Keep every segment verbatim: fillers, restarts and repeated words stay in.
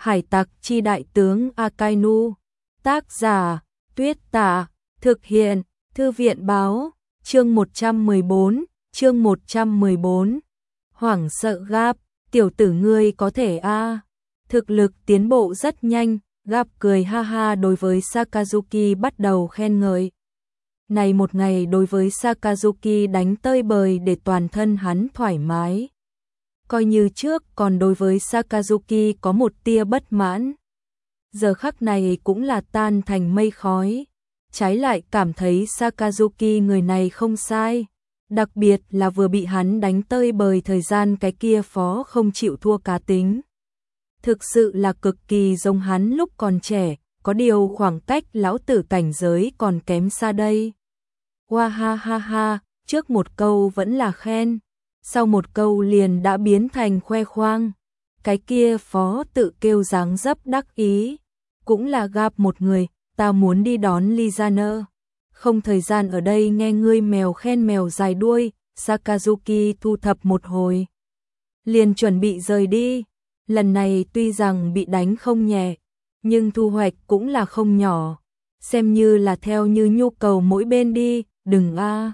Hải tặc chi đại tướng Akainu. Tác giả Tuyết Tả. Thực hiện Thư viện báo. Chương một trăm mười bốn. Chương một trăm mười bốn. Hoảng sợ Gap. Tiểu tử ngươi có thể a à. Thực lực tiến bộ rất nhanh. Gap cười ha ha đối với Sakazuki bắt đầu khen ngợi. Này một ngày đối với Sakazuki đánh tơi bời để toàn thân hắn thoải mái. Coi như trước còn đối với Sakazuki có một tia bất mãn. Giờ khắc này cũng là tan thành mây khói. Trái lại cảm thấy Sakazuki người này không sai. Đặc biệt là vừa bị hắn đánh tơi bời thời gian cái kia phó không chịu thua cá tính. Thực sự là cực kỳ giống hắn lúc còn trẻ, có điều khoảng cách lão tử cảnh giới còn kém xa đây. Hoa ha ha ha, trước một câu vẫn là khen, sau một câu liền đã biến thành khoe khoang. Cái kia phó tự kêu dáng dấp đắc ý, cũng là gặp một người, ta muốn đi đón Lizana. Không thời gian ở đây nghe ngươi mèo khen mèo dài đuôi, Sakazuki thu thập một hồi. Liền chuẩn bị rời đi, lần này tuy rằng bị đánh không nhẹ, nhưng thu hoạch cũng là không nhỏ. Xem như là theo như nhu cầu mỗi bên đi, đừng a.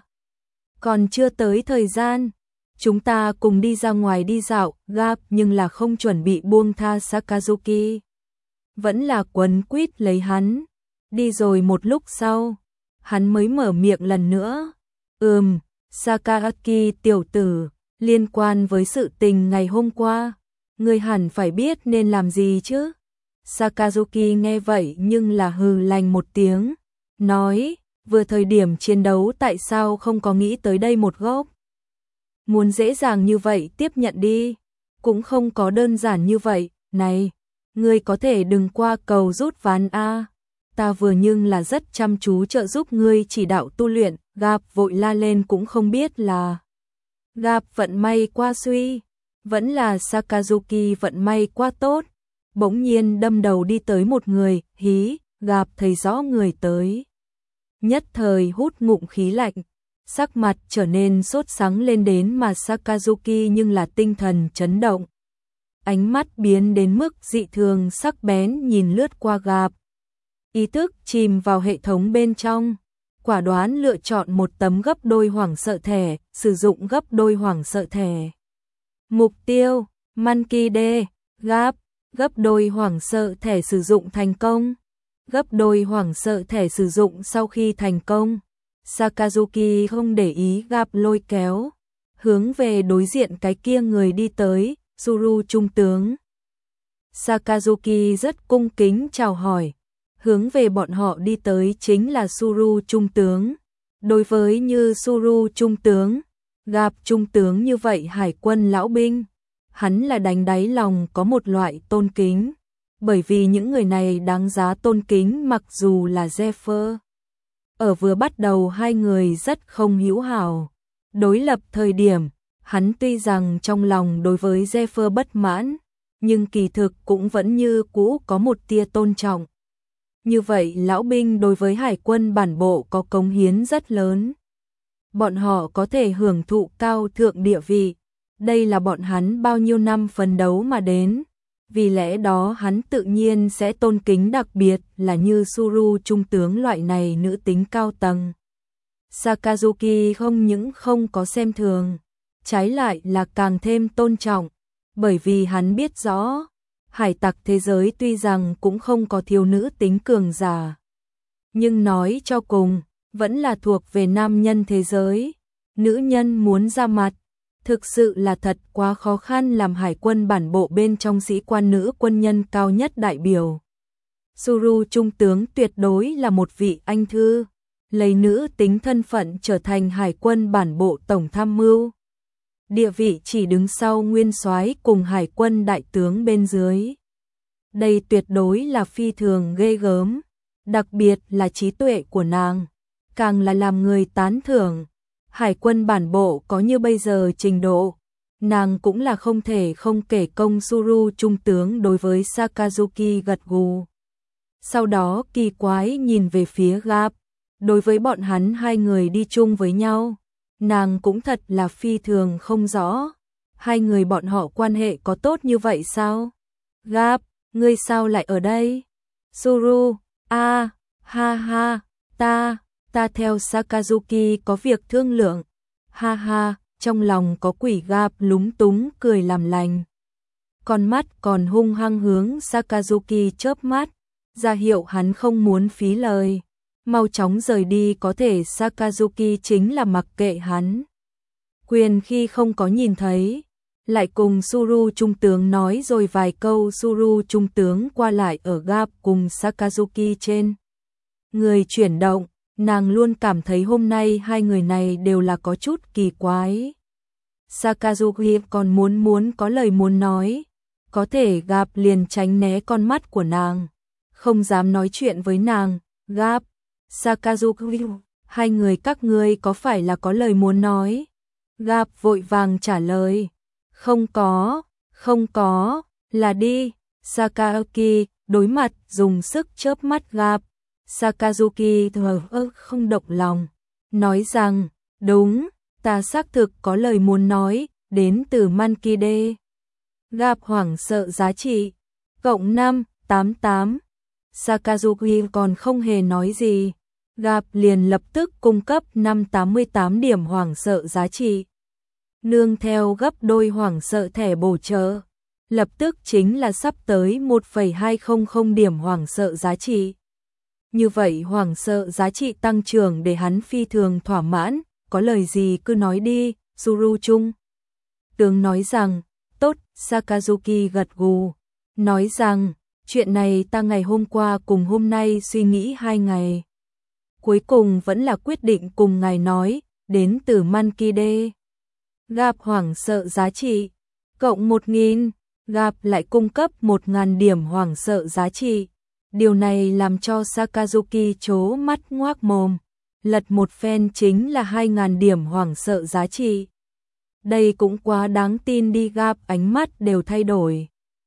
Còn chưa tới thời gian, chúng ta cùng đi ra ngoài đi dạo, Gap nhưng là không chuẩn bị buông tha Sakazuki. Vẫn là quấn quýt lấy hắn. Đi rồi một lúc sau, hắn mới mở miệng lần nữa. Ừm, Sakazuki tiểu tử, liên quan với sự tình ngày hôm qua, ngươi hẳn phải biết nên làm gì chứ? Sakazuki nghe vậy nhưng là hừ lạnh một tiếng, nói, vừa thời điểm chiến đấu tại sao không có nghĩ tới đây một góc? Muốn dễ dàng như vậy tiếp nhận đi, cũng không có đơn giản như vậy, này, ngươi có thể đừng qua cầu rút ván a. Ta vừa nhưng là rất chăm chú trợ giúp ngươi chỉ đạo tu luyện. Gap vội la lên cũng không biết là Gap vận may qua suy, vẫn là Sakazuki vận may qua tốt. Bỗng nhiên đâm đầu đi tới một người, hí, Gap thấy rõ người tới. Nhất thời hút ngụm khí lạnh, sắc mặt trở nên sốt sắng lên đến mà Sakazuki nhưng là tinh thần chấn động. Ánh mắt biến đến mức dị thường sắc bén nhìn lướt qua Gap. Ý thức chìm vào hệ thống bên trong, quả đoán lựa chọn một tấm gấp đôi hoảng sợ thẻ, sử dụng gấp đôi hoảng sợ thẻ. Mục tiêu, Monkey D, Gap, gấp đôi hoảng sợ thẻ sử dụng thành công. Gấp đôi hoảng sợ thẻ sử dụng sau khi thành công. Sakazuki không để ý Gap lôi kéo, hướng về đối diện cái kia người đi tới, Suru trung tướng. Sakazuki rất cung kính chào hỏi. Hướng về bọn họ đi tới chính là Suru trung tướng. Đối với như Suru trung tướng, Gap trung tướng như vậy hải quân lão binh, hắn là đánh đáy lòng có một loại tôn kính. Bởi vì những người này đáng giá tôn kính mặc dù là Zephyr. Ở vừa bắt đầu hai người rất không hữu hảo. Đối lập thời điểm, hắn tuy rằng trong lòng đối với Zephyr bất mãn, nhưng kỳ thực cũng vẫn như cũ có một tia tôn trọng. Như vậy lão binh đối với hải quân bản bộ có cống hiến rất lớn. Bọn họ có thể hưởng thụ cao thượng địa vị. Đây là bọn hắn bao nhiêu năm phấn đấu mà đến. Vì lẽ đó hắn tự nhiên sẽ tôn kính đặc biệt là như Suru trung tướng loại này nữ tính cao tầng. Sakazuki không những không có xem thường, trái lại là càng thêm tôn trọng. Bởi vì hắn biết rõ, hải tặc thế giới tuy rằng cũng không có thiếu nữ tính cường giả, nhưng nói cho cùng, vẫn là thuộc về nam nhân thế giới. Nữ nhân muốn ra mặt, thực sự là thật quá khó khăn làm hải quân bản bộ bên trong sĩ quan nữ quân nhân cao nhất đại biểu. Suru trung tướng tuyệt đối là một vị anh thư, lấy nữ tính thân phận trở thành hải quân bản bộ tổng tham mưu. Địa vị chỉ đứng sau nguyên soái cùng hải quân đại tướng bên dưới. Đây tuyệt đối là phi thường ghê gớm, đặc biệt là trí tuệ của nàng, càng là làm người tán thưởng. Hải quân bản bộ có như bây giờ trình độ, nàng cũng là không thể không kể công. Suru trung tướng đối với Sakazuki gật gù. Sau đó kỳ quái nhìn về phía Gap, đối với bọn hắn hai người đi chung với nhau. Nàng cũng thật là phi thường không rõ, hai người bọn họ quan hệ có tốt như vậy sao? Gap, Ngươi sao lại ở đây? Suru, a, ha ha, ta, ta theo Sakazuki có việc thương lượng. Ha ha, trong lòng có quỷ Gap lúng túng cười làm lành. Con mắt còn hung hăng hướng Sakazuki chớp mắt, ra hiệu hắn không muốn phí lời. Mau chóng rời đi, có thể Sakazuki chính là mặc kệ hắn. Quyền khi không có nhìn thấy, lại cùng Suru trung tướng nói rồi vài câu. Suru trung tướng qua lại ở Gap cùng Sakazuki trên người chuyển động, nàng luôn cảm thấy hôm nay hai người này đều là có chút kỳ quái. Sakazuki còn muốn muốn có lời muốn nói, có thể Gap liền tránh né con mắt của nàng, không dám nói chuyện với nàng. Gap, Sakazuki, hai người các ngươi có phải là có lời muốn nói? Gap vội vàng trả lời, không có, không có, là đi. Sakazuki đối mặt dùng sức chớp mắt Gap. Sakazuki thờ ơ không động lòng, nói rằng, đúng, ta xác thực có lời muốn nói, đến từ Mankide. Gap hoảng sợ giá trị, cộng năm, tám tám. Sakazuki còn không hề nói gì, Gap liền lập tức cung cấp năm tám mươi tám điểm hoảng sợ giá trị. Nương theo gấp đôi hoảng sợ thẻ bổ trợ, lập tức chính là sắp tới một phẩy hai không không điểm hoảng sợ giá trị. Như vậy hoảng sợ giá trị tăng trưởng để hắn phi thường thỏa mãn, có lời gì cứ nói đi. Suru Trung tướng nói rằng, tốt. Sakazuki gật gù, nói rằng, chuyện này ta ngày hôm qua cùng hôm nay suy nghĩ hai ngày. Cuối cùng vẫn là quyết định cùng ngài nói, đến từ Mankide. Gap hoảng sợ giá trị, cộng một nghìn, Gap lại cung cấp một nghìn điểm hoảng sợ giá trị. Điều này làm cho Sakazuki trố mắt ngoác mồm, lật một phen chính là hai nghìn điểm hoảng sợ giá trị. Đây cũng quá đáng tin đi. Gap ánh mắt đều thay đổi,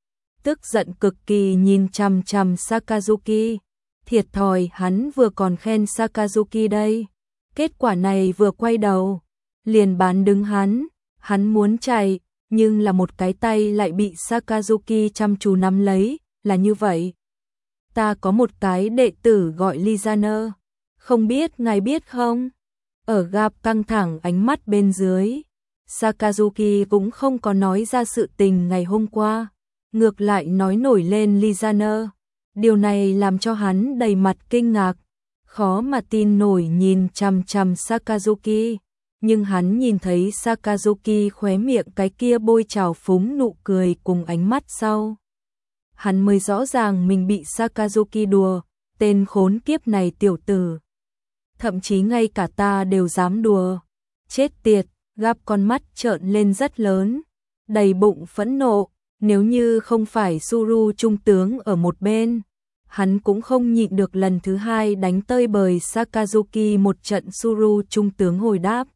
tức giận cực kỳ nhìn chằm chằm Sakazuki. Thiệt thòi, hắn vừa còn khen Sakazuki đây, kết quả này vừa quay đầu liền bán đứng hắn. Hắn muốn chạy, nhưng là một cái tay lại bị Sakazuki chăm chú nắm lấy, là như vậy. Ta có một cái đệ tử gọi Lizaner, không biết ngài biết không? Ở Gap căng thẳng ánh mắt bên dưới, Sakazuki cũng không có nói ra sự tình ngày hôm qua, ngược lại nói nổi lên Lizaner. Điều này làm cho hắn đầy mặt kinh ngạc, khó mà tin nổi nhìn chằm chằm Sakazuki. Nhưng hắn nhìn thấy Sakazuki khóe miệng cái kia bôi trào phúng nụ cười cùng ánh mắt sau, hắn mới rõ ràng mình bị Sakazuki đùa. Tên khốn kiếp này tiểu tử, thậm chí ngay cả ta đều dám đùa, chết tiệt. Gap con mắt trợn lên rất lớn, đầy bụng phẫn nộ. Nếu như không phải Suru trung tướng ở một bên, hắn cũng không nhịn được lần thứ hai đánh tơi bời Sakazuki một trận. Suru trung tướng hồi đáp,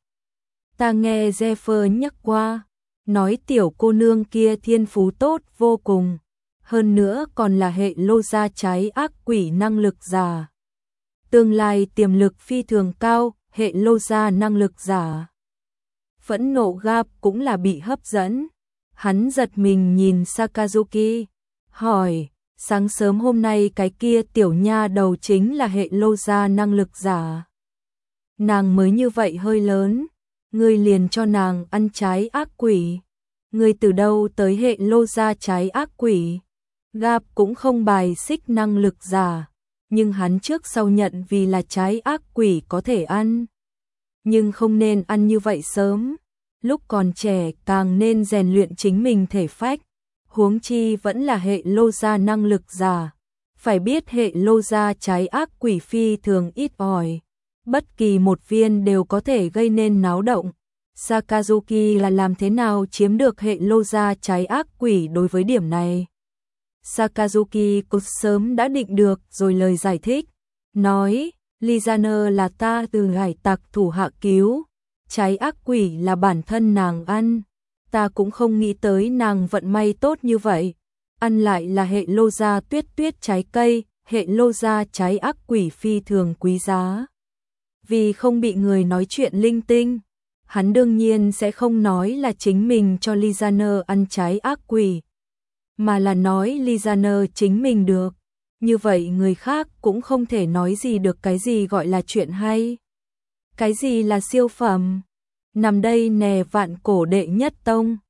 ta nghe Zephyr nhắc qua, nói tiểu cô nương kia thiên phú tốt vô cùng, hơn nữa còn là hệ lô gia trái ác quỷ năng lực giả, tương lai tiềm lực phi thường cao. Hệ lô gia năng lực giả. Phẫn nộ Gap cũng là bị hấp dẫn, hắn giật mình nhìn Sakazuki, hỏi, sáng sớm hôm nay cái kia tiểu nha đầu chính là hệ lô gia năng lực giả? Nàng mới như vậy hơi lớn, ngươi liền cho nàng ăn trái ác quỷ, ngươi từ đâu tới hệ lô gia trái ác quỷ? Gap cũng không bài xích năng lực giả, nhưng hắn trước sau nhận vì là trái ác quỷ có thể ăn, nhưng không nên ăn như vậy sớm, lúc còn trẻ càng nên rèn luyện chính mình thể phách, huống chi vẫn là hệ lô gia năng lực giả. Phải biết hệ lô gia trái ác quỷ phi thường ít ỏi, bất kỳ một viên đều có thể gây nên náo động. Sakazuki là làm thế nào chiếm được hệ lô gia trái ác quỷ? Đối với điểm này, Sakazuki cũng sớm đã định được rồi lời giải thích, nói, Lizaner là ta từ hải tặc thủ hạ cứu, trái ác quỷ là bản thân nàng ăn, ta cũng không nghĩ tới nàng vận may tốt như vậy, ăn lại là hệ lô gia tuyết tuyết trái cây, hệ lô gia trái ác quỷ phi thường quý giá. Vì không bị người nói chuyện linh tinh, hắn đương nhiên sẽ không nói là chính mình cho Lizaner ăn trái ác quỷ, mà là nói Lizaner chính mình được. Như vậy người khác cũng không thể nói gì được cái gì gọi là chuyện hay. Cái gì là siêu phẩm? Nằm đây nè vạn cổ đệ nhất tông.